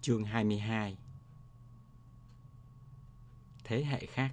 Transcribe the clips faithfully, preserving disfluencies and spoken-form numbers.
Chương hai mươi hai. Thế hệ khác.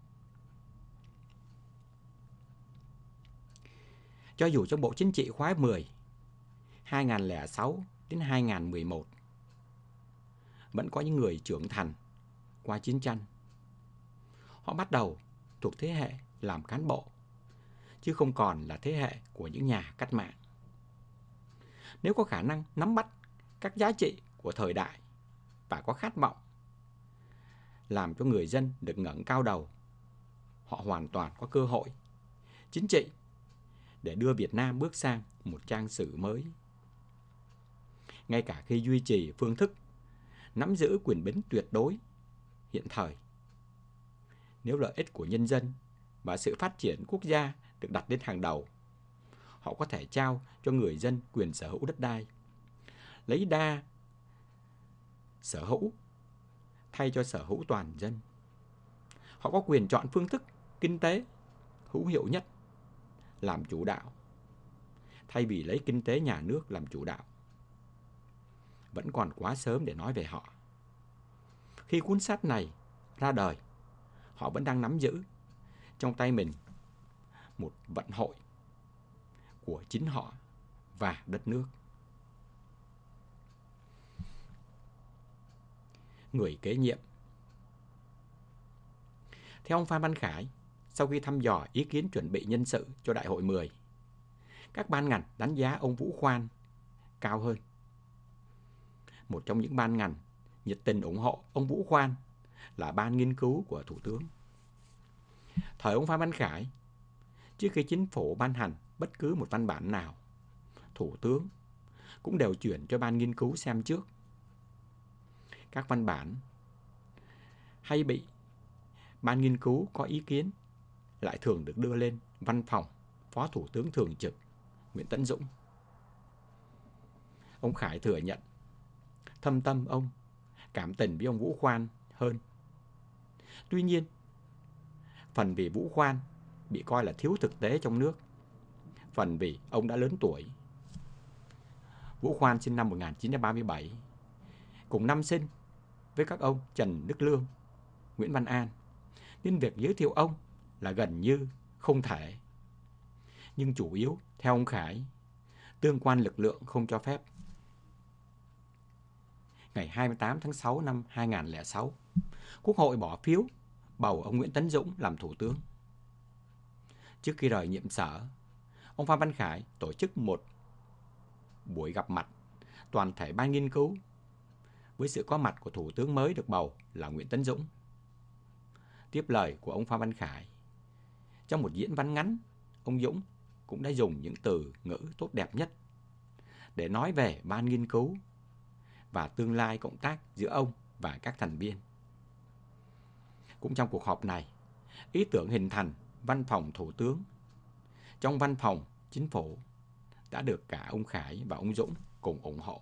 Cho dù trong Bộ Chính trị khóa mười, hai nghìn không trăm lẻ sáu đến hai nghìn không trăm mười một, vẫn có những người trưởng thành qua chiến tranh. Họ bắt đầu thuộc thế hệ làm cán bộ, chứ không còn là thế hệ của những nhà cách mạng. Nếu có khả năng nắm bắt các giá trị của thời đại và có khát vọng làm cho người dân được ngẩng cao đầu, họ hoàn toàn có cơ hội chính trị để đưa Việt Nam bước sang một trang sử mới. Ngay cả khi duy trì phương thức nắm giữ quyền bính tuyệt đối hiện thời, nếu lợi ích của nhân dân và sự phát triển quốc gia được đặt lên hàng đầu, họ có thể trao cho người dân quyền sở hữu đất đai, lấy đa sở hữu thay cho sở hữu toàn dân. Họ có quyền chọn phương thức kinh tế hữu hiệu nhất làm chủ đạo, thay vì lấy kinh tế nhà nước làm chủ đạo. Vẫn còn quá sớm để nói về họ. Khi cuốn sách này ra đời, họ vẫn đang nắm giữ trong tay mình một vận hội của chính họ và đất nước. Người kế nhiệm. Theo ông Phan Văn Khải, sau khi thăm dò ý kiến chuẩn bị nhân sự cho Đại hội mười, các ban ngành đánh giá ông Vũ Khoan cao hơn. Một trong những ban ngành nhiệt tình ủng hộ ông Vũ Khoan là Ban Nghiên cứu của Thủ tướng. Thời ông Phan Văn Khải, trước khi chính phủ ban hành bất cứ một văn bản nào, Thủ tướng cũng đều chuyển cho Ban Nghiên cứu xem trước. Các văn bản hay bị Ban Nghiên cứu có ý kiến lại thường được đưa lên văn phòng Phó Thủ tướng Thường trực Nguyễn Tấn Dũng. Ông Khải thừa nhận thâm tâm ông cảm tình với ông Vũ Khoan hơn. Tuy nhiên, phần vì Vũ Khoan bị coi là thiếu thực tế trong nước, phần vì ông đã lớn tuổi. Vũ Khoan sinh năm một nghìn chín trăm ba mươi bảy, cùng năm sinh với các ông Trần Đức Lương, Nguyễn Văn An, nên việc giới thiệu ông là gần như không thể. Nhưng chủ yếu, theo ông Khải, tương quan lực lượng không cho phép. Ngày hai mươi tám tháng sáu năm hai nghìn không trăm lẻ sáu, Quốc hội bỏ phiếu bầu ông Nguyễn Tấn Dũng làm Thủ tướng. Trước khi rời nhiệm sở, ông Phan Văn Khải tổ chức một buổi gặp mặt toàn thể Ban Nghiên cứu với sự có mặt của Thủ tướng mới được bầu là Nguyễn Tấn Dũng. Tiếp lời của ông Phan Văn Khải, trong một diễn văn ngắn, ông Dũng cũng đã dùng những từ ngữ tốt đẹp nhất để nói về Ban Nghiên cứu và tương lai cộng tác giữa ông và các thành viên. Cũng trong cuộc họp này, ý tưởng hình thành Văn phòng Thủ tướng trong Văn phòng Chính phủ đã được cả ông Khải và ông Dũng cùng ủng hộ.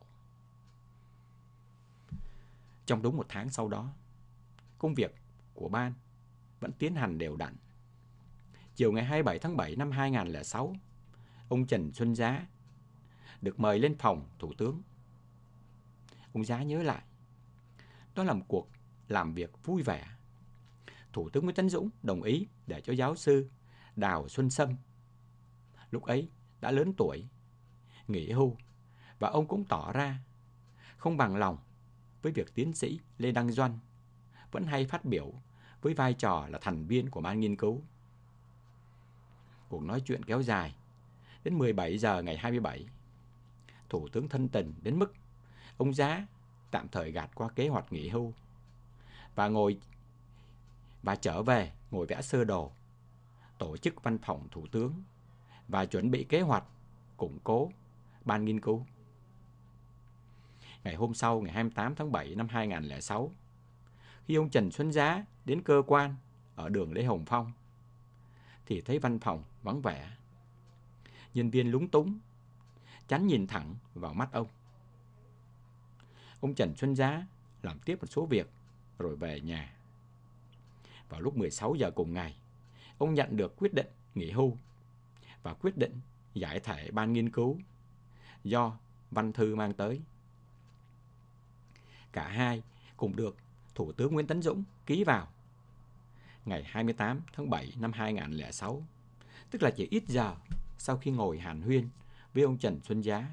Trong đúng một tháng sau đó, công việc của Ban vẫn tiến hành đều đặn. Chiều ngày hai mươi bảy tháng bảy năm hai nghìn không trăm lẻ sáu, ông Trần Xuân Giá được mời lên phòng Thủ tướng. Ông Giá nhớ lại, đó là một cuộc làm việc vui vẻ. Thủ tướng Nguyễn Tấn Dũng đồng ý để cho giáo sư Đào Xuân Sâm, lúc ấy đã lớn tuổi, nghỉ hưu, và ông cũng tỏ ra không bằng lòng với việc tiến sĩ Lê Đăng Doanh vẫn hay phát biểu với vai trò là thành viên của Ban Nghiên cứu. Cuộc nói chuyện kéo dài đến mười bảy giờ ngày hai mươi bảy. Thủ tướng thân tình đến mức ông Giá tạm thời gạt qua kế hoạch nghỉ hưu và ngồi và trở về ngồi vẽ sơ đồ, tổ chức Văn phòng Thủ tướng và chuẩn bị kế hoạch củng cố Ban Nghiên cứu. Ngày hôm sau, ngày hai mươi tám tháng bảy năm hai nghìn không trăm lẻ sáu, khi ông Trần Xuân Giá đến cơ quan ở đường Lê Hồng Phong, thì thấy văn phòng vắng vẻ. Nhân viên lúng túng, tránh nhìn thẳng vào mắt ông. Ông Trần Xuân Giá làm tiếp một số việc rồi về nhà. Vào lúc mười sáu giờ cùng ngày, ông nhận được quyết định nghỉ hưu và quyết định giải thể Ban Nghiên cứu do văn thư mang tới. Cả hai cùng được Thủ tướng Nguyễn Tấn Dũng ký vào ngày hai mươi tám tháng bảy năm hai nghìn không trăm lẻ sáu, tức là chỉ ít giờ sau khi ngồi hàn huyên với ông Trần Xuân Giá.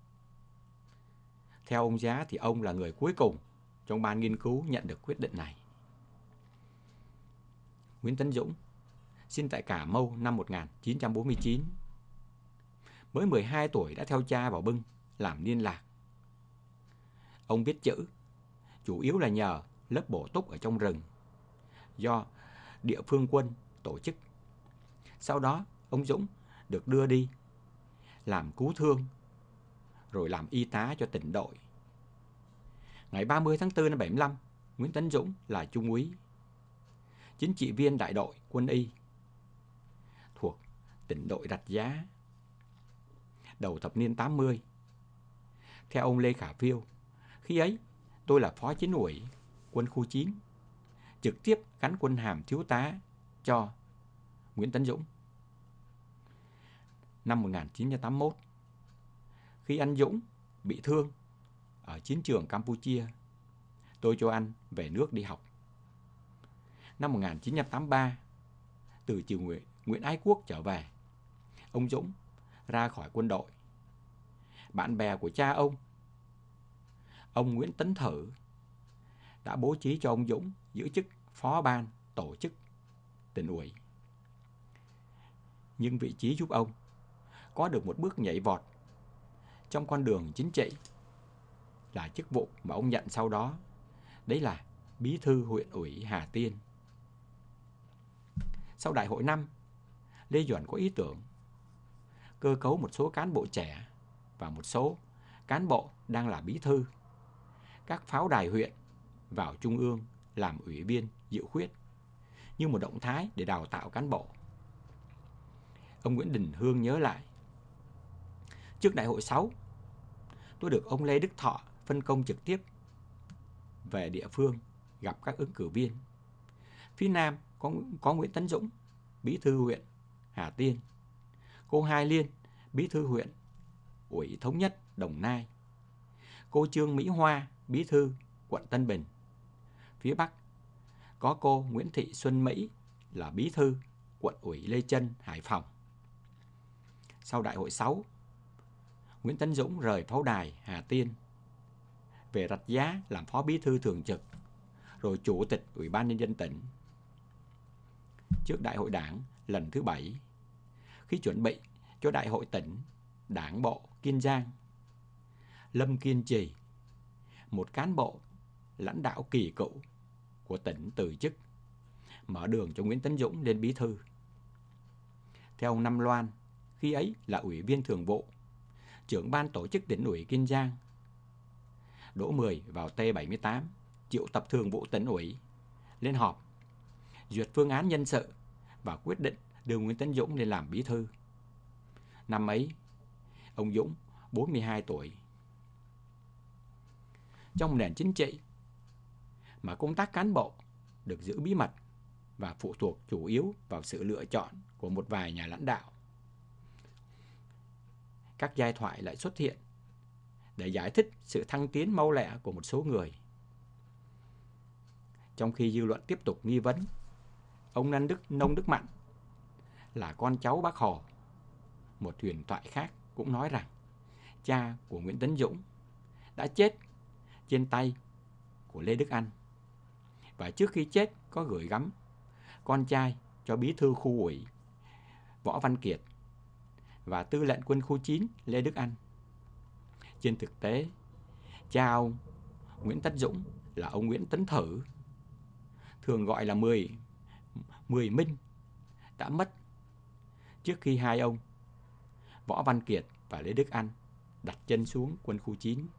Theo ông Giá thì ông là người cuối cùng trong ban nghiên cứu nhận được quyết định này. Nguyễn Tấn Dũng sinh tại Cà Mau năm một nghìn chín trăm bốn mươi chín. Mới mười hai tuổi đã theo cha vào Bưng làm liên lạc. Ông biết chữ, chủ yếu là nhờ lớp bổ túc ở trong rừng do địa phương quân tổ chức. Sau đó, ông Dũng được đưa đi làm cứu thương, rồi làm y tá cho tỉnh đội. Ngày ba mươi tháng tư năm bảy mươi lăm, Nguyễn Tấn Dũng là trung úy, chính trị viên đại đội quân y thuộc tỉnh đội Rạch Giá. Đầu thập niên tám mươi, theo ông Lê Khả Phiêu, khi ấy tôi là phó chính ủy quân khu chín, trực tiếp gắn quân hàm thiếu tá cho Nguyễn Tấn Dũng. Năm một nghìn chín trăm tám mươi mốt, khi anh Dũng bị thương ở chiến trường Campuchia, tôi cho anh về nước đi học. Năm một nghìn chín trăm tám mươi ba, từ triều Nguyễn, Nguyễn Ái Quốc trở về, ông Dũng ra khỏi quân đội. Bạn bè của cha ông, ông Nguyễn Tấn Thử, đã bố trí cho ông Dũng giữ chức phó ban tổ chức tỉnh ủy. Nhưng vị trí giúp ông có được một bước nhảy vọt trong con đường chính trị là chức vụ mà ông nhận sau đó, đấy là bí thư huyện ủy Hà Tiên. Sau đại hội năm, Lê Duẩn có ý tưởng cơ cấu một số cán bộ trẻ và một số cán bộ đang là bí thư các pháo đài huyện vào trung ương làm ủy viên dự khuyết, như một động thái để đào tạo cán bộ. Ông Nguyễn Đình Hương nhớ lại, trước đại hội sáu, tôi được ông Lê Đức Thọ phân công trực tiếp về địa phương gặp các ứng cử viên. Phía Nam có, có Nguyễn Tấn Dũng, bí thư huyện Hà Tiên, cô Hai Liên, bí thư huyện ủy Thống Nhất Đồng Nai, cô Trương Mỹ Hoa, bí thư quận Tân Bình. Phía Bắc có cô Nguyễn Thị Xuân Mỹ là bí thư quận ủy Lê Chân, Hải Phòng. Sau đại hội sáu, Nguyễn Tấn Dũng rời pháo đài Hà Tiên về Rạch Giá làm phó bí thư thường trực, rồi chủ tịch Ủy ban Nhân dân tỉnh. Trước đại hội đảng lần thứ bảy, khi chuẩn bị cho đại hội tỉnh đảng bộ Kiên Giang, Lâm Kiên Trì, một cán bộ lãnh đạo kỳ cựu của tỉnh từ chức, mở đường cho Nguyễn Tấn Dũng lên bí thư. Theo ông Năm Loan, khi ấy là ủy viên thường vụ, trưởng ban tổ chức tỉnh ủy Kiên Giang, Đỗ Mười vào T bảy mươi tám triệu tập thường vụ tỉnh ủy lên họp, duyệt phương án nhân sự và quyết định đưa Nguyễn Tấn Dũng lên làm bí thư. Năm ấy, ông Dũng bốn mươi hai tuổi. Trong nền chính trị mà công tác cán bộ được giữ bí mật và phụ thuộc chủ yếu vào sự lựa chọn của một vài nhà lãnh đạo, các giai thoại lại xuất hiện để giải thích sự thăng tiến mau lẹ của một số người. Trong khi dư luận tiếp tục nghi vấn ông Nông Đức, Nông Đức Mạnh là con cháu Bác Hồ, một huyền thoại khác cũng nói rằng cha của Nguyễn Tấn Dũng đã chết trên tay của Lê Đức Anh, và trước khi chết có gửi gắm con trai cho bí thư khu ủy Võ Văn Kiệt và tư lệnh quân khu chín Lê Đức Anh. Trên thực tế, cha ông Nguyễn Tấn Dũng là ông Nguyễn Tấn Thử, thường gọi là Mười, Mười Minh, đã mất trước khi hai ông Võ Văn Kiệt và Lê Đức Anh đặt chân xuống quân khu chín.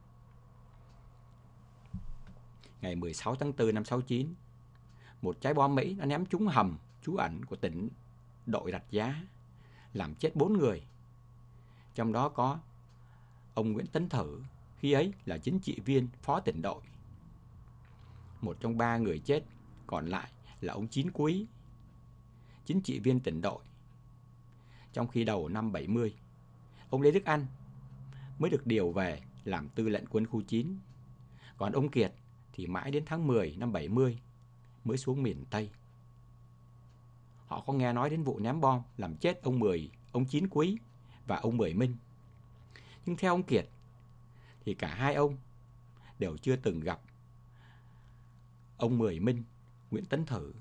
Ngày mười sáu tháng tư năm sáu chín, một trái bom Mỹ đã ném trúng hầm trú ẩn của tỉnh đội Rạch Giá, làm chết bốn người. Trong đó có ông Nguyễn Tấn Thử, khi ấy là chính trị viên phó tỉnh đội. Một trong ba người chết còn lại là ông Chín Quý, chính trị viên tỉnh đội. Trong khi đầu năm bảy mươi, ông Lê Đức Anh mới được điều về làm tư lệnh quân khu chín, còn ông Kiệt thì mãi đến tháng mười năm bảy mươi mới xuống miền Tây. Họ có nghe nói đến vụ ném bom làm chết ông Mười, ông Chín Quý và ông Mười Minh. Nhưng theo ông Kiệt thì cả hai ông đều chưa từng gặp ông Mười Minh, Nguyễn Tấn Thử.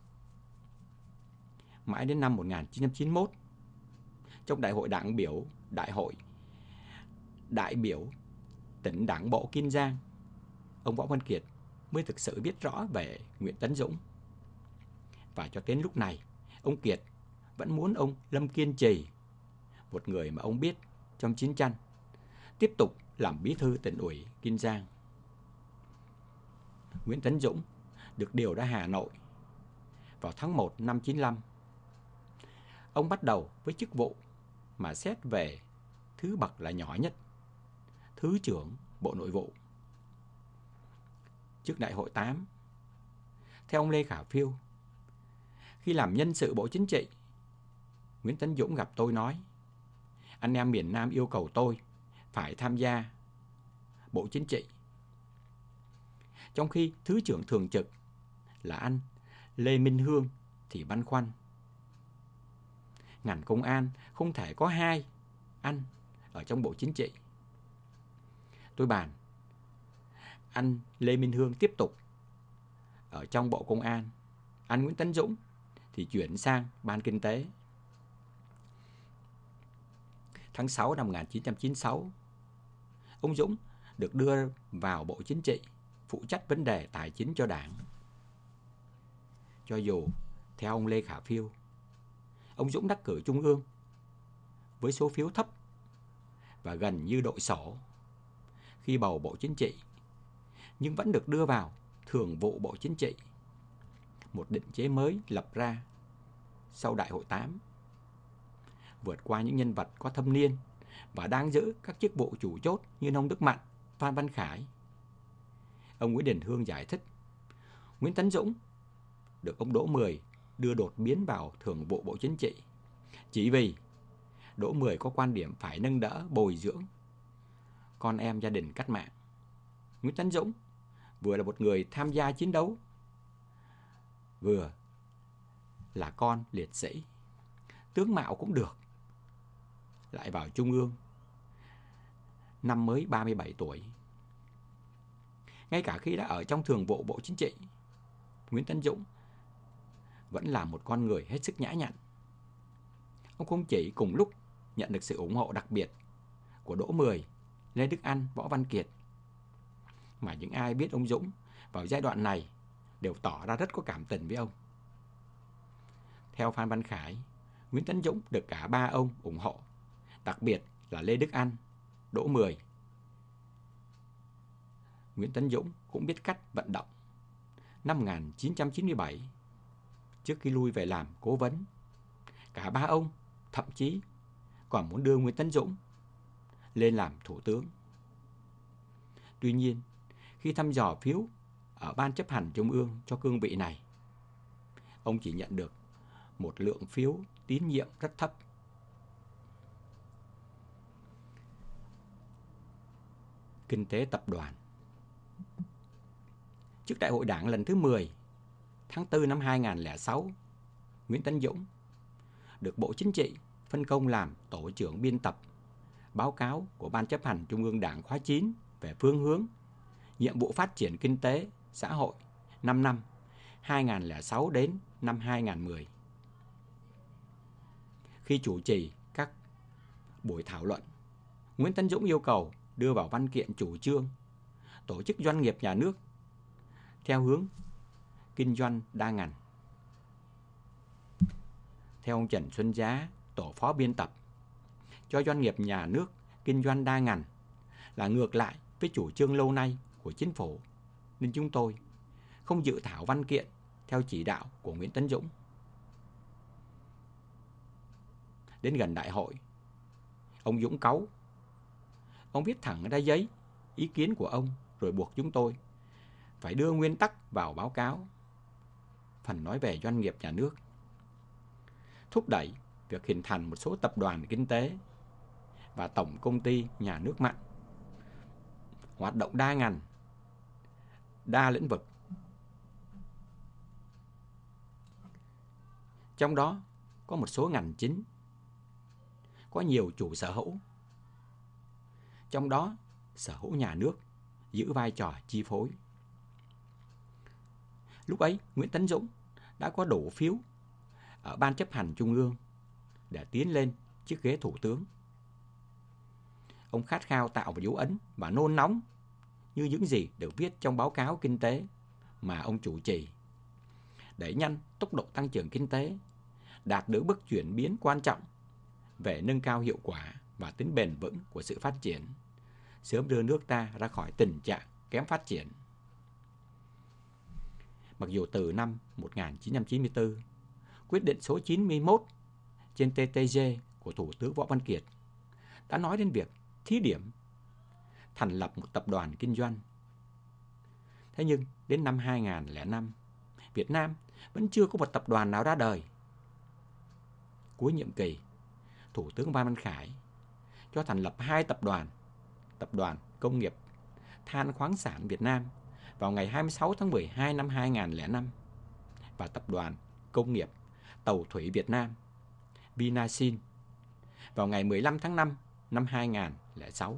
Mãi đến năm một nghìn chín trăm chín mươi mốt, trong đại hội đảng biểu đại hội đại biểu tỉnh Đảng bộ Kiên Giang, ông Võ Văn Kiệt mới thực sự biết rõ về Nguyễn Tấn Dũng. Và cho đến lúc này, ông Kiệt vẫn muốn ông Lâm Kiên Trì, một người mà ông biết trong chiến tranh, tiếp tục làm bí thư tỉnh ủy Kiên Giang. Nguyễn Tấn Dũng được điều ra Hà Nội vào tháng một năm chín mươi lăm. Ông bắt đầu với chức vụ mà xét về thứ bậc là nhỏ nhất, Thứ trưởng Bộ Nội vụ. Trước đại hội tám, theo ông Lê Khả Phiêu, khi làm nhân sự Bộ Chính trị, Nguyễn Tấn Dũng gặp tôi nói: anh em miền Nam yêu cầu tôi phải tham gia Bộ Chính trị. Trong khi Thứ trưởng thường trực là anh Lê Minh Hương thì băn khoăn. Ngành công an không thể có hai anh ở trong Bộ Chính trị. Tôi bàn anh Lê Minh Hương tiếp tục ở trong Bộ Công an, anh Nguyễn Tấn Dũng thì chuyển sang Ban Kinh tế. Tháng sáu năm một nghìn chín trăm chín mươi sáu, ông Dũng được đưa vào Bộ Chính trị, phụ trách vấn đề tài chính cho Đảng. Cho dù, theo ông Lê Khả Phiêu, ông Dũng đắc cử Trung ương với số phiếu thấp và gần như đội sổ khi bầu Bộ Chính trị, nhưng vẫn được đưa vào Thường vụ Bộ Chính trị, một định chế mới lập ra sau đại hội tám. Vượt qua những nhân vật có thâm niên và đang giữ các chức vụ chủ chốt như Nông Đức Mạnh, Phan Văn Khải, ông Nguyễn Đình Hương giải thích Nguyễn Tấn Dũng được ông Đỗ Mười đưa đột biến vào Thường vụ Bộ Chính trị chỉ vì Đỗ Mười có quan điểm phải nâng đỡ bồi dưỡng con em gia đình cách mạng. Nguyễn Tấn Dũng vừa là một người tham gia chiến đấu, vừa là con liệt sĩ, tướng mạo cũng được, lại vào Trung ương năm mới ba mươi bảy tuổi. Ngay cả khi đã ở trong Thường vụ Bộ Chính trị, Nguyễn Tấn Dũng vẫn là một con người hết sức nhã nhặn. Ông không chỉ cùng lúc nhận được sự ủng hộ đặc biệt của Đỗ Mười, Lê Đức Anh, Võ Văn Kiệt, mà những ai biết ông Dũng vào giai đoạn này đều tỏ ra rất có cảm tình với ông. Theo Phan Văn Khải, Nguyễn Tấn Dũng được cả ba ông ủng hộ, đặc biệt là Lê Đức Anh, Đỗ Mười. Nguyễn Tấn Dũng cũng biết cách vận động. Năm một nghìn chín trăm chín mươi bảy, trước khi lui về làm cố vấn, cả ba ông thậm chí còn muốn đưa Nguyễn Tấn Dũng lên làm thủ tướng. Tuy nhiên, khi thăm dò phiếu ở Ban chấp hành Trung ương cho cương vị này, ông chỉ nhận được một lượng phiếu tín nhiệm rất thấp. Kinh tế tập đoàn. Trước đại hội đảng lần thứ mười, tháng tư năm hai nghìn không trăm lẻ sáu, Nguyễn Tấn Dũng được Bộ Chính trị phân công làm tổ trưởng biên tập báo cáo của Ban chấp hành Trung ương Đảng khóa chín về phương hướng, nhiệm vụ phát triển kinh tế, xã hội năm năm hai nghìn không trăm lẻ sáu đến năm hai nghìn không trăm mười. Khi chủ trì các buổi thảo luận, Nguyễn Tấn Dũng yêu cầu đưa vào văn kiện chủ trương tổ chức doanh nghiệp nhà nước theo hướng kinh doanh đa ngành. Theo ông Trần Xuân Giá, tổ phó biên tập, cho doanh nghiệp nhà nước kinh doanh đa ngành là ngược lại với chủ trương lâu nay của chính phủ, nên chúng tôi không dự thảo văn kiện theo chỉ đạo của Nguyễn Tấn Dũng. Đến gần đại hội, ông Dũng cáu. Ông viết thẳng ra giấy ý kiến của ông rồi buộc chúng tôi phải đưa nguyên tắc vào báo cáo. Phần nói về doanh nghiệp nhà nước, thúc đẩy việc hình thành một số tập đoàn kinh tế và tổng công ty nhà nước mạnh, hoạt động đa ngành đa lĩnh vực. Trong đó có một số ngành chính, có nhiều chủ sở hữu. Trong đó, sở hữu nhà nước giữ vai trò chi phối. Lúc ấy, Nguyễn Tấn Dũng đã có đủ phiếu ở Ban chấp hành Trung ương để tiến lên chiếc ghế thủ tướng. Ông khát khao tạo một dấu ấn và nôn nóng như những gì được viết trong báo cáo kinh tế mà ông chủ trì, đẩy nhanh tốc độ tăng trưởng kinh tế, đạt được bước chuyển biến quan trọng về nâng cao hiệu quả và tính bền vững của sự phát triển, sớm đưa nước ta ra khỏi tình trạng kém phát triển. Mặc dù từ năm một nghìn chín trăm chín mươi tư, quyết định số chín mươi mốt trên T T G của Thủ tướng Võ Văn Kiệt đã nói đến việc thí điểm thành lập một tập đoàn kinh doanh. Thế nhưng đến năm hai nghìn lẻ năm, Việt Nam vẫn chưa có một tập đoàn nào ra đời. Cuối nhiệm kỳ, Thủ tướng Phan Văn Khải cho thành lập hai tập đoàn, Tập đoàn Công nghiệp Than khoáng sản Việt Nam vào ngày hai mươi sáu tháng mười hai năm hai nghìn lẻ năm và Tập đoàn Công nghiệp Tàu thủy Việt Nam Vinasin vào ngày mười lăm tháng năm năm hai nghìn lẻ sáu.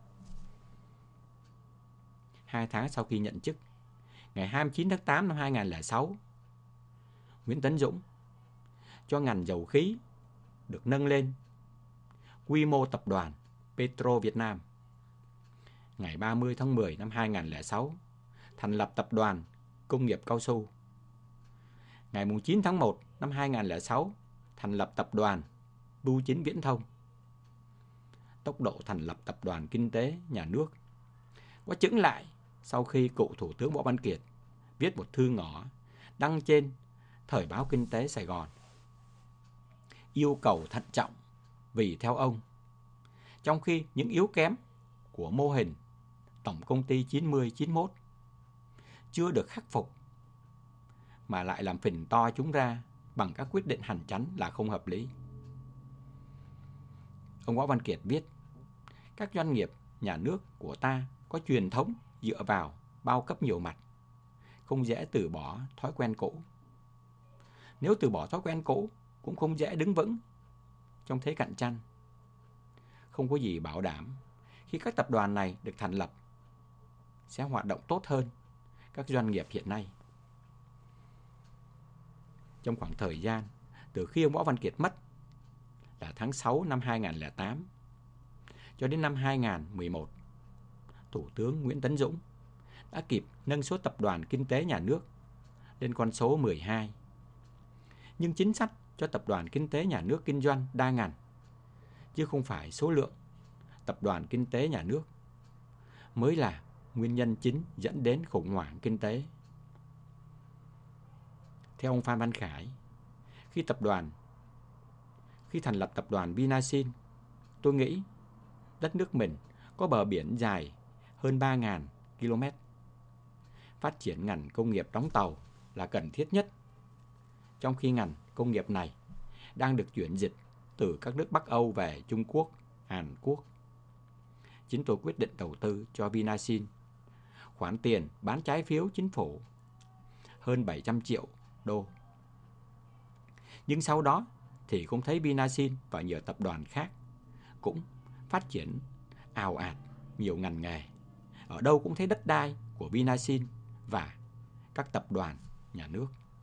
Hai tháng sau khi nhận chức, ngày hai mươi chín tháng tám năm hai nghìn lẻ sáu, Nguyễn Tấn Dũng cho ngành dầu khí được nâng lên quy mô tập đoàn Petro Việt Nam. Ngày ba mươi tháng mười năm hai nghìn lẻ sáu, thành lập Tập đoàn Công nghiệp Cao su. Ngày chín tháng một năm hai nghìn lẻ sáu, thành lập Tập đoàn Bưu chính Viễn thông. Tốc độ thành lập Tập đoàn Kinh tế Nhà nước có chững lại sau khi cựu Thủ tướng Võ Văn Kiệt viết một thư ngỏ đăng trên Thời báo Kinh tế Sài Gòn, yêu cầu thận trọng vì theo ông, trong khi những yếu kém của mô hình Tổng công ty chín mươi chín mươi mốt chưa được khắc phục mà lại làm phình to chúng ra bằng các quyết định hành chánh là không hợp lý. Ông Võ Văn Kiệt viết, các doanh nghiệp nhà nước của ta có truyền thống dựa vào bao cấp nhiều mặt, không dễ từ bỏ thói quen cũ. Nếu từ bỏ thói quen cũ, cũng không dễ đứng vững trong thế cạnh tranh. Không có gì bảo đảm khi các tập đoàn này được thành lập sẽ hoạt động tốt hơn các doanh nghiệp hiện nay. Trong khoảng thời gian từ khi ông Võ Văn Kiệt mất là tháng sáu năm hai nghìn lẻ tám cho đến năm hai nghìn mười một, Thủ tướng Nguyễn Tấn Dũng đã kịp nâng số tập đoàn kinh tế nhà nước lên con số mười hai. Nhưng chính sách cho tập đoàn kinh tế nhà nước kinh doanh đa ngành, chứ không phải số lượng tập đoàn kinh tế nhà nước, mới là nguyên nhân chính dẫn đến khủng hoảng kinh tế. Theo ông Phan Văn Khải, khi tập đoàn khi thành lập tập đoàn Vinasin, tôi nghĩ đất nước mình có bờ biển dài hơn ba nghìn ki lô mét. Phát triển ngành công nghiệp đóng tàu là cần thiết nhất, trong khi ngành công nghiệp này đang được chuyển dịch từ các nước Bắc Âu về Trung Quốc, Hàn Quốc. Chính tôi quyết định đầu tư cho Vinasin khoản tiền bán trái phiếu chính phủ hơn bảy trăm triệu đô. Nhưng sau đó thì cũng thấy Vinasin và nhiều tập đoàn khác cũng phát triển ào ạt nhiều ngành nghề. Ở đâu cũng thấy đất đai của Vinasin và các tập đoàn nhà nước.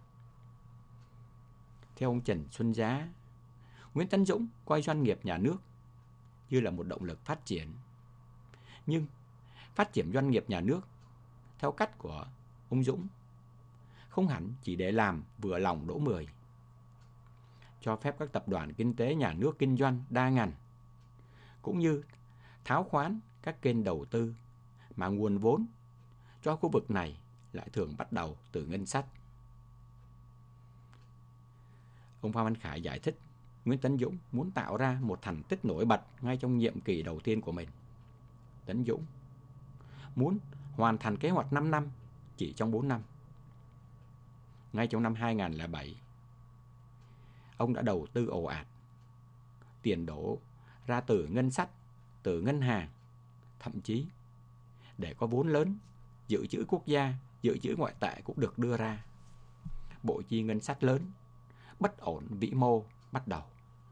Theo ông Trần Xuân Giá, Nguyễn Tấn Dũng coi doanh nghiệp nhà nước như là một động lực phát triển. Nhưng phát triển doanh nghiệp nhà nước theo cách của ông Dũng không hẳn chỉ để làm vừa lòng đỗ mười. Cho phép các tập đoàn kinh tế nhà nước kinh doanh đa ngành, cũng như tháo khoán các kênh đầu tư mà nguồn vốn cho khu vực này lại thường bắt đầu từ ngân sách. Ông Phan Văn Khải giải thích Nguyễn Tấn Dũng muốn tạo ra một thành tích nổi bật ngay trong nhiệm kỳ đầu tiên của mình. Tấn Dũng muốn hoàn thành kế hoạch năm năm chỉ trong bốn năm. Ngay trong năm hai nghìn lẻ bảy, ông đã đầu tư ồ ạt, tiền đổ ra từ ngân sách, từ ngân hàng, thậm chí để có vốn lớn dự trữ quốc gia, dự trữ ngoại tệ cũng được đưa ra. Bộ chi ngân sách lớn, bất ổn vĩ mô bắt đầu.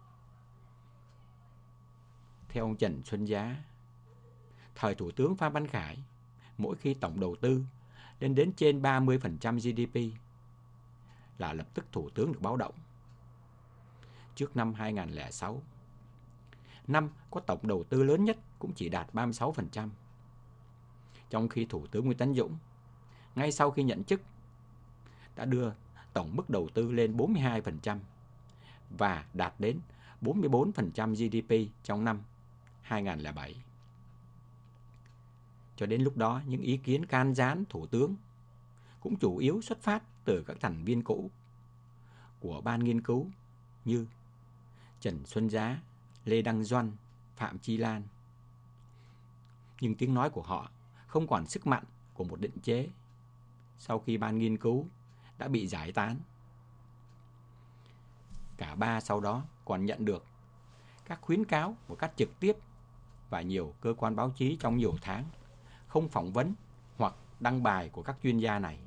Theo ông Trần Xuân Giá, thời Thủ tướng Phan Văn Khải, mỗi khi tổng đầu tư lên đến trên ba mươi phần trăm giê đê pê là lập tức Thủ tướng được báo động. Trước năm hai nghìn không trăm lẻ sáu, năm có tổng đầu tư lớn nhất cũng chỉ đạt ba mươi sáu phần trăm. Trong khi Thủ tướng Nguyễn Tấn Dũng, ngay sau khi nhận chức, đã đưa tổng mức đầu tư lên bốn mươi hai phần trăm và đạt đến bốn mươi bốn phần trăm giê đê pê trong năm hai nghìn không trăm lẻ bảy. Cho đến lúc đó, những ý kiến can gián Thủ tướng cũng chủ yếu xuất phát từ các thành viên cũ của ban nghiên cứu như Trần Xuân Giá, Lê Đăng Doanh, Phạm Chi Lan. Nhưng tiếng nói của họ không còn sức mạnh của một định chế sau khi ban nghiên cứu đã bị giải tán. Cả ba sau đó còn nhận được các khuyến cáo một cách trực tiếp và nhiều cơ quan báo chí trong nhiều tháng không phỏng vấn hoặc đăng bài của các chuyên gia này.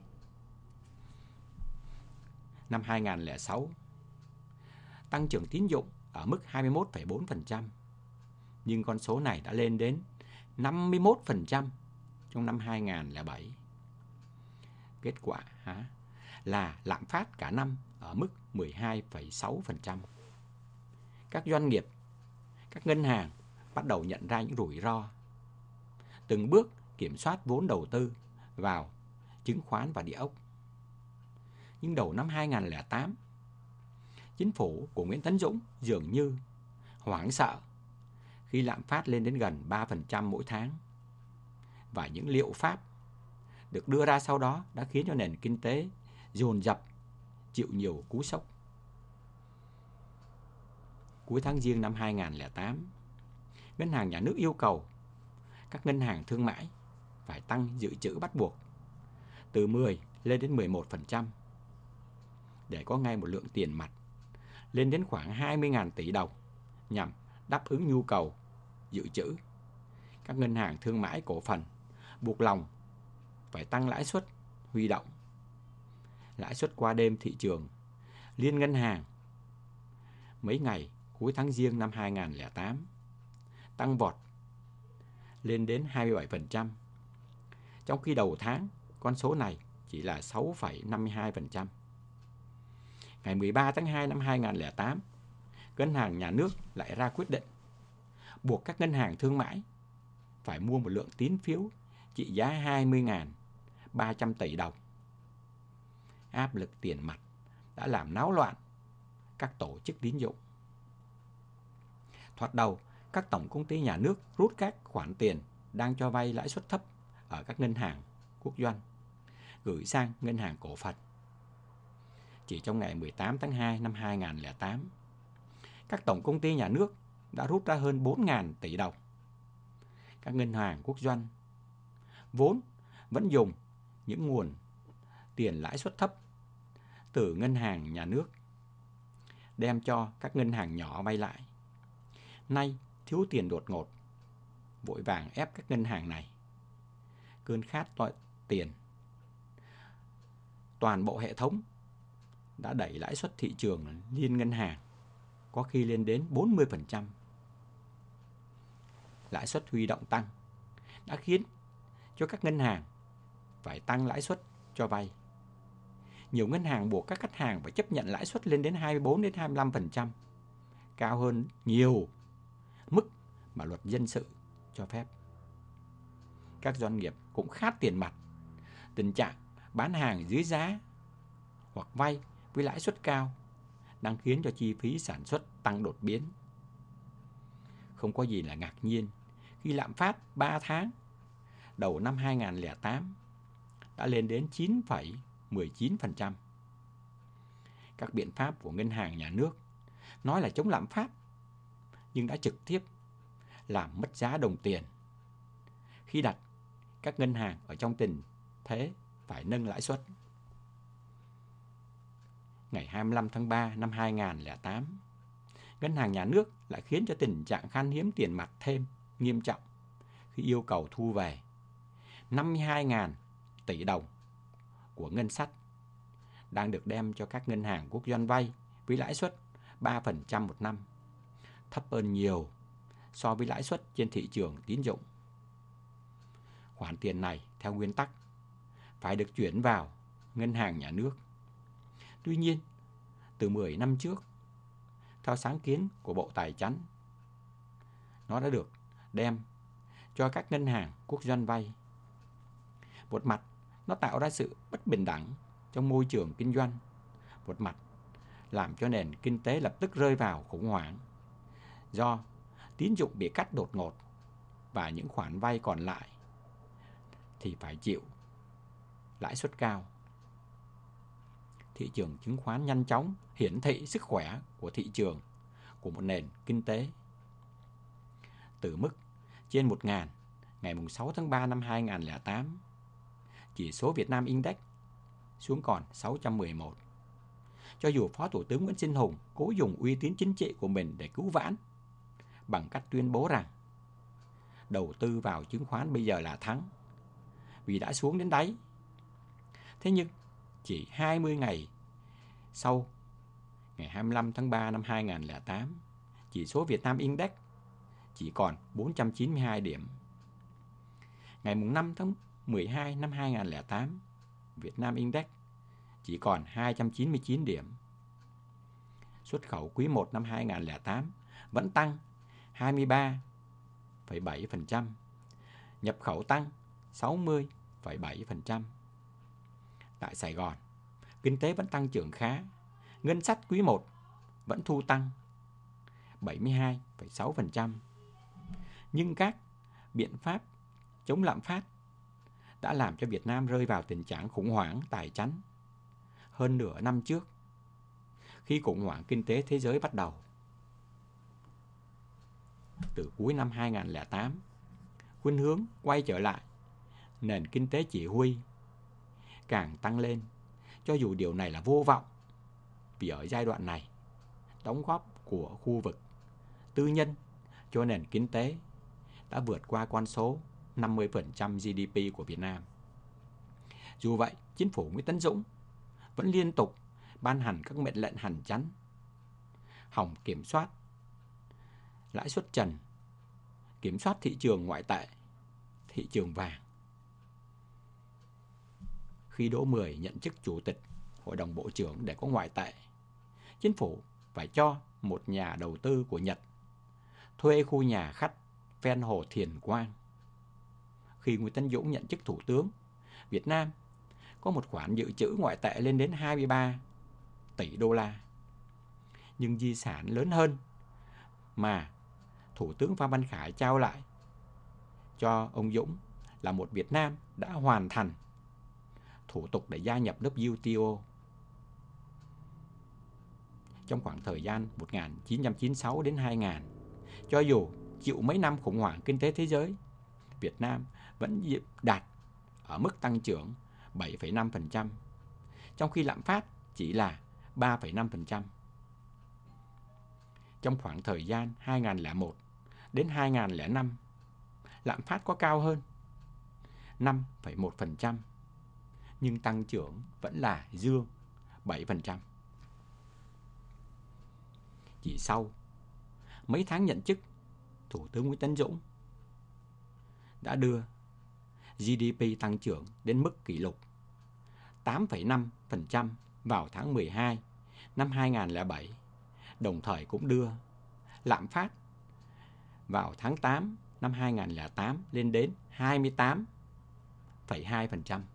Năm hai nghìn không trăm lẻ sáu, tăng trưởng tín dụng ở mức hai mươi mốt phẩy bốn phần trăm, nhưng con số này đã lên đến năm mươi mốt phần trăm trong năm hai nghìn không trăm lẻ bảy. Kết quả hả, là lạm phát cả năm ở mức mười hai phẩy sáu phần trăm. Các doanh nghiệp, các ngân hàng bắt đầu nhận ra những rủi ro, từng bước kiểm soát vốn đầu tư vào chứng khoán và địa ốc. Nhưng đầu năm hai nghìn không trăm lẻ tám, chính phủ của Nguyễn Tấn Dũng dường như hoảng sợ khi lạm phát lên đến gần ba phần trăm mỗi tháng. Và những liệu pháp được đưa ra sau đó đã khiến cho nền kinh tế dồn dập chịu nhiều cú sốc. Cuối tháng Giêng năm hai nghìn không trăm lẻ tám, Ngân hàng Nhà nước yêu cầu các ngân hàng thương mại phải tăng dự trữ bắt buộc từ mười lên đến mười một phần trăm để có ngay một lượng tiền mặt lên đến khoảng hai mươi nghìn tỷ đồng nhằm đáp ứng nhu cầu dự trữ. Các ngân hàng thương mại cổ phần buộc lòng phải tăng lãi suất huy động. Lãi suất qua đêm thị trường liên ngân hàng mấy ngày cuối tháng Giêng năm hai nghìn không trăm lẻ tám tăng vọt lên đến hai mươi bảy phần trăm, trong khi đầu tháng con số này chỉ là sáu phẩy năm mươi hai phần trăm. Ngày mười ba tháng hai năm hai nghìn không trăm lẻ tám, Ngân hàng Nhà nước lại ra quyết định buộc các ngân hàng thương mại phải mua một lượng tín phiếu trị giá hai mươi nghìn ba trăm tỷ đồng. Áp lực tiền mặt đã làm náo loạn các tổ chức tín dụng. Thoạt đầu, các tổng công ty nhà nước rút các khoản tiền đang cho vay lãi suất thấp ở các ngân hàng quốc doanh, gửi sang ngân hàng cổ phần. Chỉ trong ngày mười tám tháng hai năm hai nghìn không trăm lẻ tám, các tổng công ty nhà nước đã rút ra hơn bốn nghìn tỷ đồng. Các ngân hàng quốc doanh vốn vẫn dùng những nguồn tiền lãi suất thấp từ ngân hàng nhà nước đem cho các ngân hàng nhỏ vay lại. Nay thiếu tiền đột ngột, vội vàng ép các ngân hàng này. Cơn khát tiền, toàn bộ hệ thống đã đẩy lãi suất thị trường liên ngân hàng có khi lên đến bốn mươi phần trăm. Lãi suất huy động tăng đã khiến cho các ngân hàng phải tăng lãi suất cho vay. Nhiều ngân hàng buộc các khách hàng phải chấp nhận lãi suất lên đến hai mươi bốn đến hai mươi lăm phần trăm, cao hơn nhiều mức mà luật dân sự cho phép. Các doanh nghiệp cũng khát tiền mặt. Tình trạng bán hàng dưới giá hoặc vay với lãi suất cao đang khiến cho chi phí sản xuất tăng đột biến. Không có gì là ngạc nhiên khi lạm phát ba tháng đầu năm hai nghìn không trăm lẻ tám đã lên đến chín phẩy mười chín phần trăm. Các biện pháp của ngân hàng nhà nước nói là chống lạm phát, nhưng đã trực tiếp làm mất giá đồng tiền khi đặt các ngân hàng ở trong tình thế phải nâng lãi suất. Ngày hai mươi lăm tháng ba năm hai nghìn không trăm lẻ tám, Ngân hàng Nhà nước lại khiến cho tình trạng khan hiếm tiền mặt thêm nghiêm trọng khi yêu cầu thu về năm mươi hai nghìn tỷ đồng của ngân sách đang được đem cho các ngân hàng quốc doanh vay với lãi suất ba phần trăm một năm, thấp hơn nhiều so với lãi suất trên thị trường tín dụng. Khoản tiền này theo nguyên tắc phải được chuyển vào ngân hàng nhà nước. Tuy nhiên, từ mười năm trước, theo sáng kiến của Bộ Tài chính, nó đã được đem cho các ngân hàng quốc doanh vay. Một mặt, nó tạo ra sự bất bình đẳng trong môi trường kinh doanh. Một mặt, làm cho nền kinh tế lập tức rơi vào khủng hoảng do tín dụng bị cắt đột ngột và những khoản vay còn lại thì phải chịu lãi suất cao. Thị trường chứng khoán nhanh chóng hiển thị sức khỏe của thị trường của một nền kinh tế. Từ mức trên một nghìn ngày sáu tháng ba năm hai nghìn không trăm lẻ tám, chỉ số Việt Nam Index xuống còn sáu trăm mười một. Cho dù Phó Thủ tướng Nguyễn Sinh Hùng cố dùng uy tín chính trị của mình để cứu vãn bằng cách tuyên bố rằng đầu tư vào chứng khoán bây giờ là thắng vì đã xuống đến đáy. Thế nhưng chỉ hai mươi ngày sau, ngày hai mươi lăm tháng ba năm hai nghìn không trăm lẻ tám, chỉ số Việt Nam Index chỉ còn bốn trăm chín mươi hai điểm. Ngày năm tháng mười hai năm hai nghìn không trăm lẻ tám, Việt Nam Index chỉ còn hai trăm chín mươi chín điểm. Xuất khẩu quý một năm hai nghìn không trăm lẻ tám vẫn tăng hai mươi ba phẩy bảy phần trăm, nhập khẩu tăng sáu mươi phẩy bảy phần trăm. Tại Sài Gòn, kinh tế vẫn tăng trưởng khá, ngân sách quý một vẫn thu tăng bảy mươi hai phẩy sáu phần trăm. Nhưng các biện pháp chống lạm phát đã làm cho Việt Nam rơi vào tình trạng khủng hoảng tài chính hơn nửa năm trước, khi khủng hoảng kinh tế thế giới bắt đầu. Từ cuối năm hai nghìn không trăm lẻ tám, khuynh hướng quay trở lại nền kinh tế chỉ huy càng tăng lên, cho dù điều này là vô vọng, vì ở giai đoạn này, đóng góp của khu vực tư nhân cho nền kinh tế đã vượt qua con số năm mươi phần trăm giê đê pê của Việt Nam. Dù vậy, chính phủ Nguyễn Tấn Dũng vẫn liên tục ban hành các mệnh lệnh hành chánh, hòng kiểm soát lãi suất trần, kiểm soát thị trường ngoại tệ, thị trường vàng. Khi Đỗ Mười nhận chức Chủ tịch Hội đồng Bộ trưởng để có ngoại tệ, chính phủ phải cho một nhà đầu tư của Nhật thuê khu nhà khách ven hồ Thiền Quang. Khi Nguyễn Tấn Dũng nhận chức Thủ tướng, Việt Nam có một khoản dự trữ ngoại tệ lên đến hai mươi ba tỷ đô la. Nhưng di sản lớn hơn mà Thủ tướng Phan Văn Khải trao lại cho ông Dũng là một Việt Nam đã hoàn thành thủ tục để gia nhập vê kép tê o. Trong khoảng thời gian một nghìn chín trăm chín mươi sáu đến hai nghìn, cho dù chịu mấy năm khủng hoảng kinh tế thế giới, Việt Nam vẫn đạt ở mức tăng trưởng bảy phẩy năm phần trăm, trong khi lạm phát chỉ là ba phẩy năm phần trăm. Trong khoảng thời gian hai nghìn không trăm lẻ một đến hai nghìn không trăm lẻ năm, lạm phát có cao hơn năm phẩy một phần trăm, nhưng tăng trưởng vẫn là dương bảy phần trăm. Chỉ sau mấy tháng nhận chức, Thủ tướng Nguyễn Tấn Dũng đã đưa giê đê pê tăng trưởng đến mức kỷ lục tám phẩy năm phần trăm vào tháng mười hai năm hai nghìn không trăm lẻ bảy, đồng thời cũng đưa lạm phát vào tháng tám năm hai nghìn không trăm lẻ tám lên đến hai mươi tám phẩy hai phần trăm.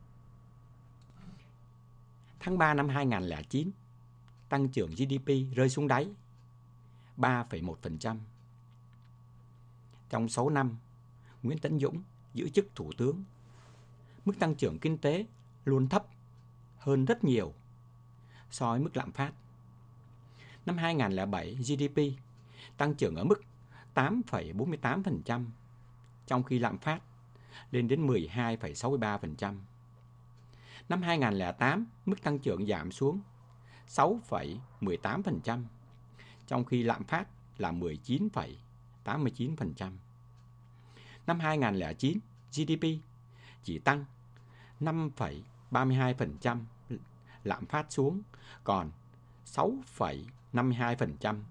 Tháng ba năm hai nghìn không trăm lẻ chín, tăng trưởng giê đê pê rơi xuống đáy ba phẩy một phần trăm. Trong sáu năm, Nguyễn Tấn Dũng giữ chức Thủ tướng, mức tăng trưởng kinh tế luôn thấp hơn rất nhiều so với mức lạm phát. Năm hai nghìn không trăm lẻ bảy, giê đê pê tăng trưởng ở mức tám phẩy bốn mươi tám phần trăm, trong khi lạm phát lên đến mười hai phẩy sáu mươi ba phần trăm. Năm hai nghìn không trăm lẻ tám, mức tăng trưởng giảm xuống sáu phẩy mười tám phần trăm, trong khi lạm phát là mười chín phẩy tám mươi chín phần trăm. Năm hai nghìn không trăm lẻ chín, giê đê pê chỉ tăng năm phẩy ba mươi hai phần trăm lạm phát xuống còn sáu phẩy năm mươi hai phần trăm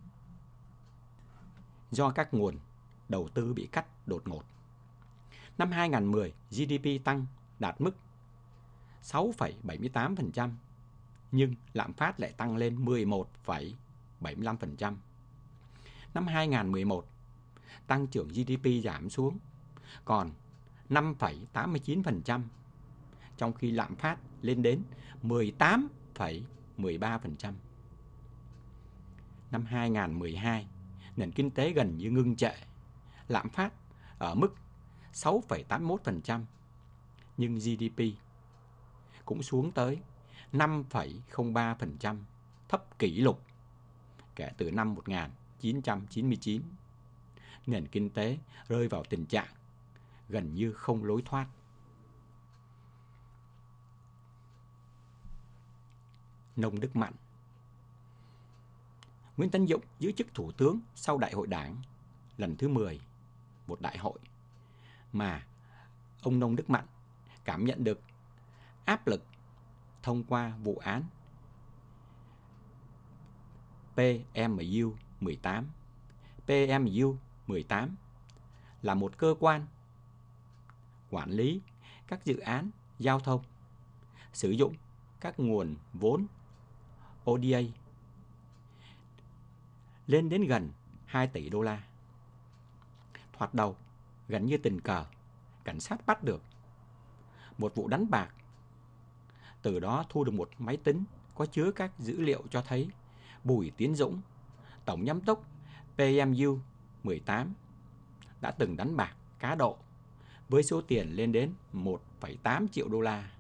do các nguồn đầu tư bị cắt đột ngột. Năm hai không một không, giê đê pê tăng đạt mức sáu phẩy bảy mươi tám phần trăm, nhưng lạm phát lại tăng lên mười một phẩy bảy mươi lăm phần trăm. Năm hai không một một, tăng trưởng giê đê pê giảm xuống còn năm phẩy tám mươi chín phần trăm, trong khi lạm phát lên đến mười tám phẩy mười ba phần trăm. Năm hai không một hai, nền kinh tế gần như ngưng trệ, lạm phát ở mức sáu phẩy tám mươi mốt phần trăm, nhưng giê đê pê cũng xuống tới năm phẩy không ba phần trăm, thấp kỷ lục kể từ năm một nghìn chín trăm chín mươi chín. Nền kinh tế rơi vào tình trạng gần như không lối thoát. Nông Đức Mạnh. Nguyễn Tấn Dũng giữ chức thủ tướng sau Đại hội Đảng lần thứ mười, một đại hội mà ông Nông Đức Mạnh cảm nhận được áp lực thông qua vụ án pê em u mười tám. pê em u mười tám là một cơ quan quản lý các dự án giao thông, sử dụng các nguồn vốn ô đê a lên đến gần hai tỷ đô la. Thoạt đầu, gần như tình cờ, cảnh sát bắt được một vụ đánh bạc. Từ đó thu được một máy tính có chứa các dữ liệu cho thấy Bùi Tiến Dũng, tổng giám đốc pê em u mười tám, đã từng đánh bạc cá độ với số tiền lên đến một phẩy tám triệu đô la.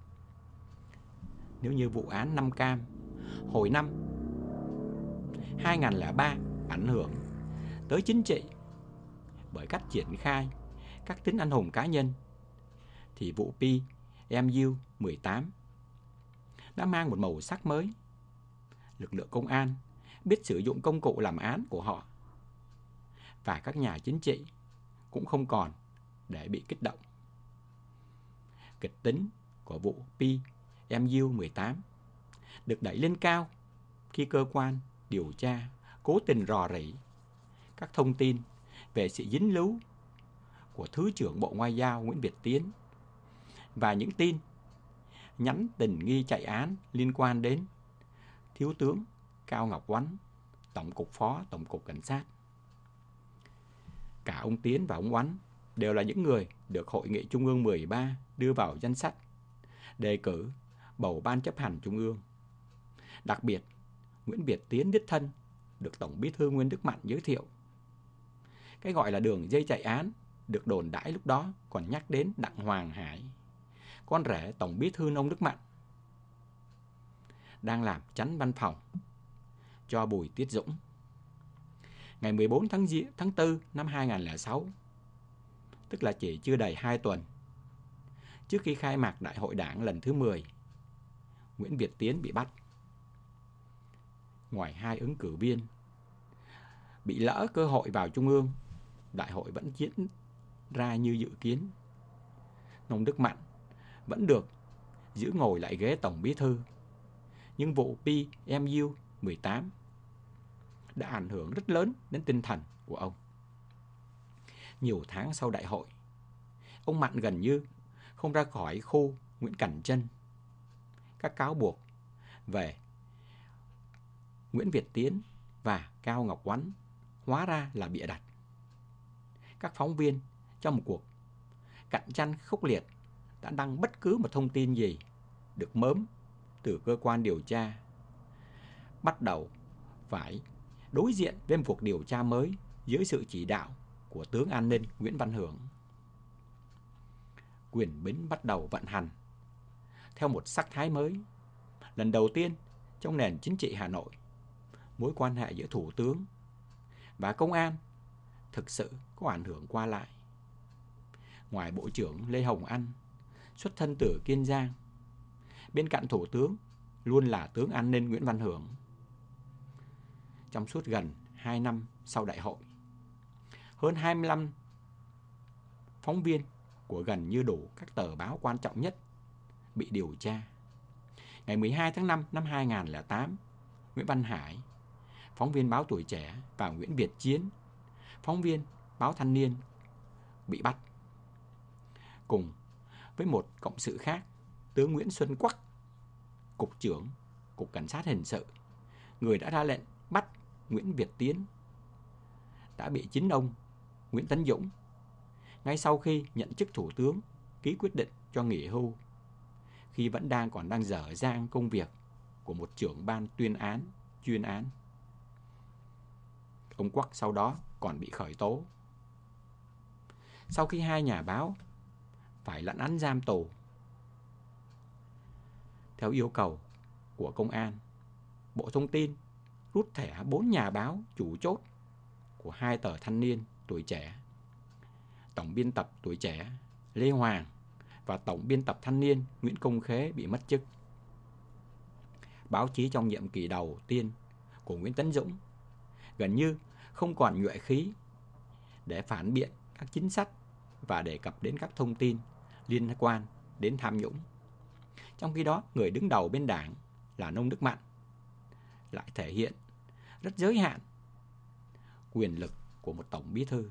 Nếu như vụ án Nam Cam hồi năm hai không không ba ảnh hưởng tới chính trị bởi cách triển khai các tính anh hùng cá nhân, thì vụ pê em u mười tám đã mang một màu sắc mới. Lực lượng công an biết sử dụng công cụ làm án của họ, và các nhà chính trị cũng không còn để bị kích động. Kịch tính của vụ pê em u mười tám được đẩy lên cao khi cơ quan điều tra cố tình rò rỉ các thông tin về sự dính líu của Thứ trưởng Bộ Ngoại giao Nguyễn Việt Tiến và những tin nhắn tình nghi chạy án liên quan đến Thiếu tướng Cao Ngọc Oánh, Tổng cục Phó Tổng cục Cảnh sát. Cả ông Tiến và ông Oánh đều là những người được Hội nghị Trung ương mười ba đưa vào danh sách đề cử bầu Ban chấp hành Trung ương. Đặc biệt, Nguyễn Việt Tiến đích thân được Tổng Bí thư Nguyễn Đức Mạnh giới thiệu. Cái gọi là đường dây chạy án được đồn đãi lúc đó còn nhắc đến Đặng Hoàng Hải, con rể Tổng Bí thư Nông Đức Mạnh, đang làm chánh văn phòng cho Bùi Tiết Dũng. Ngày mười bốn tháng tư năm hai không không sáu, tức là chỉ chưa đầy hai tuần trước khi khai mạc Đại hội Đảng lần thứ mười, Nguyễn Việt Tiến bị bắt. Ngoài hai ứng cử viên bị lỡ cơ hội vào Trung ương, đại hội vẫn diễn ra như dự kiến. Nông Đức Mạnh vẫn được giữ ngồi lại ghế Tổng Bí thư, nhưng vụ pê em u mười tám đã ảnh hưởng rất lớn đến tinh thần của ông. Nhiều tháng sau đại hội, ông Mạnh gần như không ra khỏi khu Nguyễn Cẩn Trân. Các cáo buộc về Nguyễn Việt Tiến và Cao Ngọc Oánh hóa ra là bịa đặt. Các phóng viên trong một cuộc cạnh tranh khốc liệt đã đăng bất cứ một thông tin gì được mớm từ cơ quan điều tra, bắt đầu phải đối diện với một cuộc điều tra mới dưới sự chỉ đạo của tướng an ninh Nguyễn Văn Hưởng. Quyền bính bắt đầu vận hành theo một sắc thái mới. Lần đầu tiên trong nền chính trị Hà Nội, mối quan hệ giữa thủ tướng và công an thực sự có ảnh hưởng qua lại. Ngoài Bộ trưởng Lê Hồng Anh, xuất thân từ Kiên Giang, bên cạnh thủ tướng luôn là tướng an ninh Nguyễn Văn Hưởng. Trong suốt gần hai năm sau đại hội, hơn hai mươi lăm phóng viên của gần như đủ các tờ báo quan trọng nhất bị điều tra. Ngày mười hai tháng năm năm hai nghìn không trăm lẻ tám, Nguyễn Văn Hải, phóng viên báo Tuổi Trẻ, và Nguyễn Việt Chiến, phóng viên báo Thanh Niên, bị bắt. Cùng với một cộng sự khác, tướng Nguyễn Xuân Quắc, cục trưởng Cục Cảnh sát Hình sự, người đã ra lệnh bắt Nguyễn Việt Tiến, đã bị chính ông Nguyễn Tấn Dũng, ngay sau khi nhận chức thủ tướng, ký quyết định cho nghỉ hưu, khi vẫn đang còn đang dở dang công việc của một trưởng ban tuyên án, chuyên án. Ông Quắc sau đó còn bị khởi tố. Sau khi hai nhà báo phải lãnh án giam tù, theo yêu cầu của công an, Bộ Thông tin rút thẻ bốn nhà báo chủ chốt của hai tờ Thanh Niên, Tuổi Trẻ, tổng biên tập Tuổi Trẻ Lê Hoàng và tổng biên tập Thanh Niên Nguyễn Công Khế bị mất chức. Báo chí trong nhiệm kỳ đầu tiên của Nguyễn Tấn Dũng gần như không còn nhuệ khí để phản biện các chính sách và đề cập đến các thông tin liên quan đến tham nhũng. Trong khi đó, người đứng đầu bên đảng là Nông Đức Mạnh lại thể hiện rất giới hạn quyền lực của một tổng bí thư.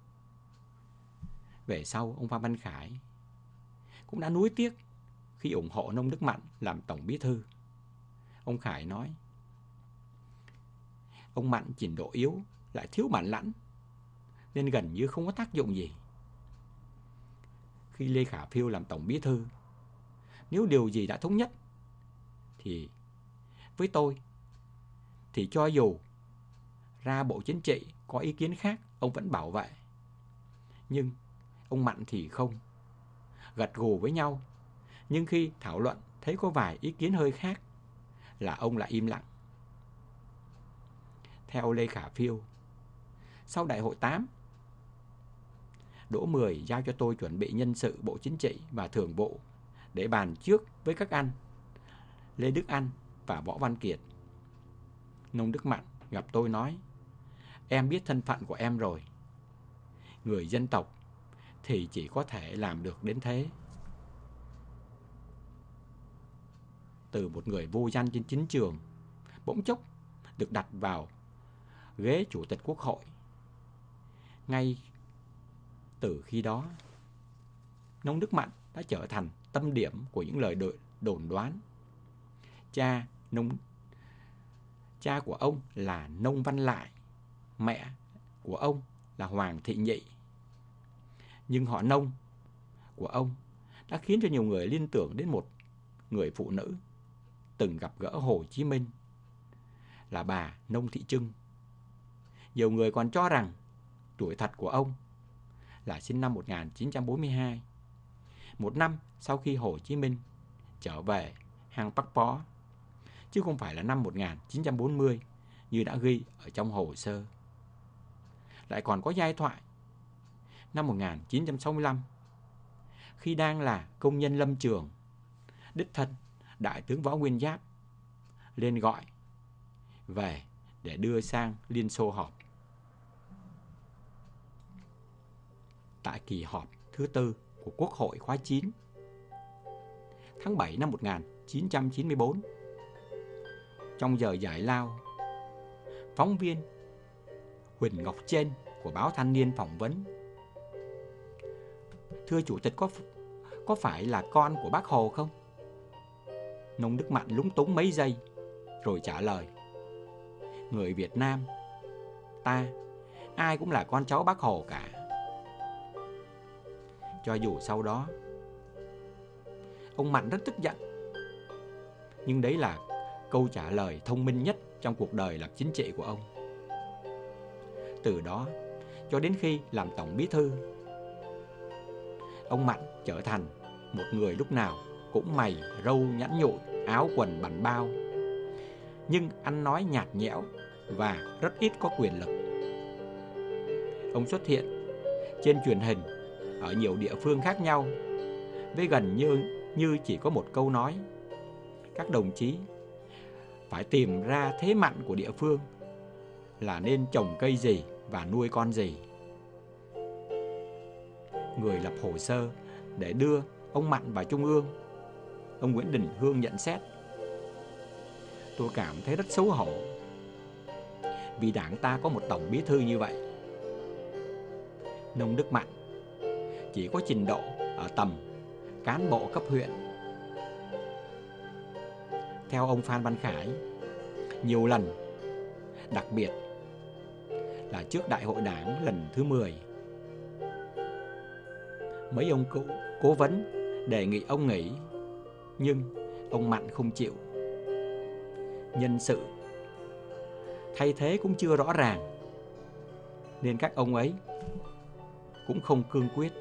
Về sau, ông Phan Văn Khải cũng đã nuối tiếc khi ủng hộ Nông Đức Mạnh làm tổng bí thư. Ông Khải nói, ông Mạnh trình độ yếu, lại thiếu bản lãnh, nên gần như không có tác dụng gì. Khi Lê Khả Phiêu làm tổng bí thư, nếu điều gì đã thống nhất, thì với tôi, thì cho dù ra Bộ Chính trị có ý kiến khác, ông vẫn bảo vệ. Nhưng ông Mạnh thì không. Gật gù với nhau, nhưng khi thảo luận thấy có vài ý kiến hơi khác là ông lại im lặng. Theo Lê Khả Phiêu, sau đại hội tám, Đỗ Mười giao cho tôi chuẩn bị nhân sự Bộ Chính trị và Thường vụ để bàn trước với các anh Lê Đức Anh và Võ Văn Kiệt. Nông Đức Mạnh gặp tôi nói, em biết thân phận của em rồi. Người dân tộc thì chỉ có thể làm được đến thế. Từ một người vô danh trên chính trường, bỗng chốc được đặt vào ghế Chủ tịch Quốc hội. Ngay từ khi đó, Nông Đức Mạnh đã trở thành tâm điểm của những lời đồn đoán. Cha Nông Cha của ông là Nông Văn Lại, mẹ của ông là Hoàng Thị Nhị. Nhưng họ Nông của ông đã khiến cho nhiều người liên tưởng đến một người phụ nữ từng gặp gỡ Hồ Chí Minh, là bà Nông Thị Trưng. Nhiều người còn cho rằng tuổi thật của ông là sinh năm một nghìn chín trăm bốn mươi hai, một năm sau khi Hồ Chí Minh trở về hang Bắc Bó, chứ không phải là năm một nghìn chín trăm bốn mươi như đã ghi ở trong hồ sơ. Lại còn có giai thoại năm một nghìn chín trăm sáu mươi lăm, khi đang là công nhân lâm trường, đích thân Đại tướng Võ Nguyên Giáp lên gọi về để đưa sang Liên Xô họp. Tại kỳ họp thứ tư của Quốc hội khóa chín, tháng bảy năm một nghìn chín trăm chín mươi tư, trong giờ giải lao, phóng viên Huỳnh Ngọc Trên của báo Thanh Niên phỏng vấn, thưa Chủ tịch, có, có phải là con của Bác Hồ không? Nông Đức Mạnh lúng túng mấy giây rồi trả lời, người Việt Nam ta ai cũng là con cháu Bác Hồ cả. Cho dù sau đó ông Mạnh rất tức giận, nhưng đấy là câu trả lời thông minh nhất trong cuộc đời lập chính trị của ông. Từ đó cho đến khi làm tổng bí thư, ông Mạnh trở thành một người lúc nào cũng mày râu nhẵn nhụi, áo quần bảnh bao, nhưng ăn nói nhạt nhẽo và rất ít có quyền lực. Ông xuất hiện trên truyền hình ở nhiều địa phương khác nhau với gần như như chỉ có một câu nói: các đồng chí phải tìm ra thế mạnh của địa phương, là nên trồng cây gì và nuôi con gì. Người lập hồ sơ để đưa ông Mạnh vào Trung ương Ông Nguyễn Đình Hương nhận xét. Tôi cảm thấy rất xấu hổ vì đảng ta có một tổng bí thư như vậy. Nông Đức Mạnh chỉ có trình độ ở tầm cán bộ cấp huyện. Theo ông Phan Văn Khải, nhiều lần, đặc biệt là trước đại hội đảng lần thứ mười, mấy ông cố, cố vấn đề nghị ông nghỉ, nhưng ông Mạnh không chịu. Nhân sự thay thế cũng chưa rõ ràng, nên các ông ấy cũng không cương quyết.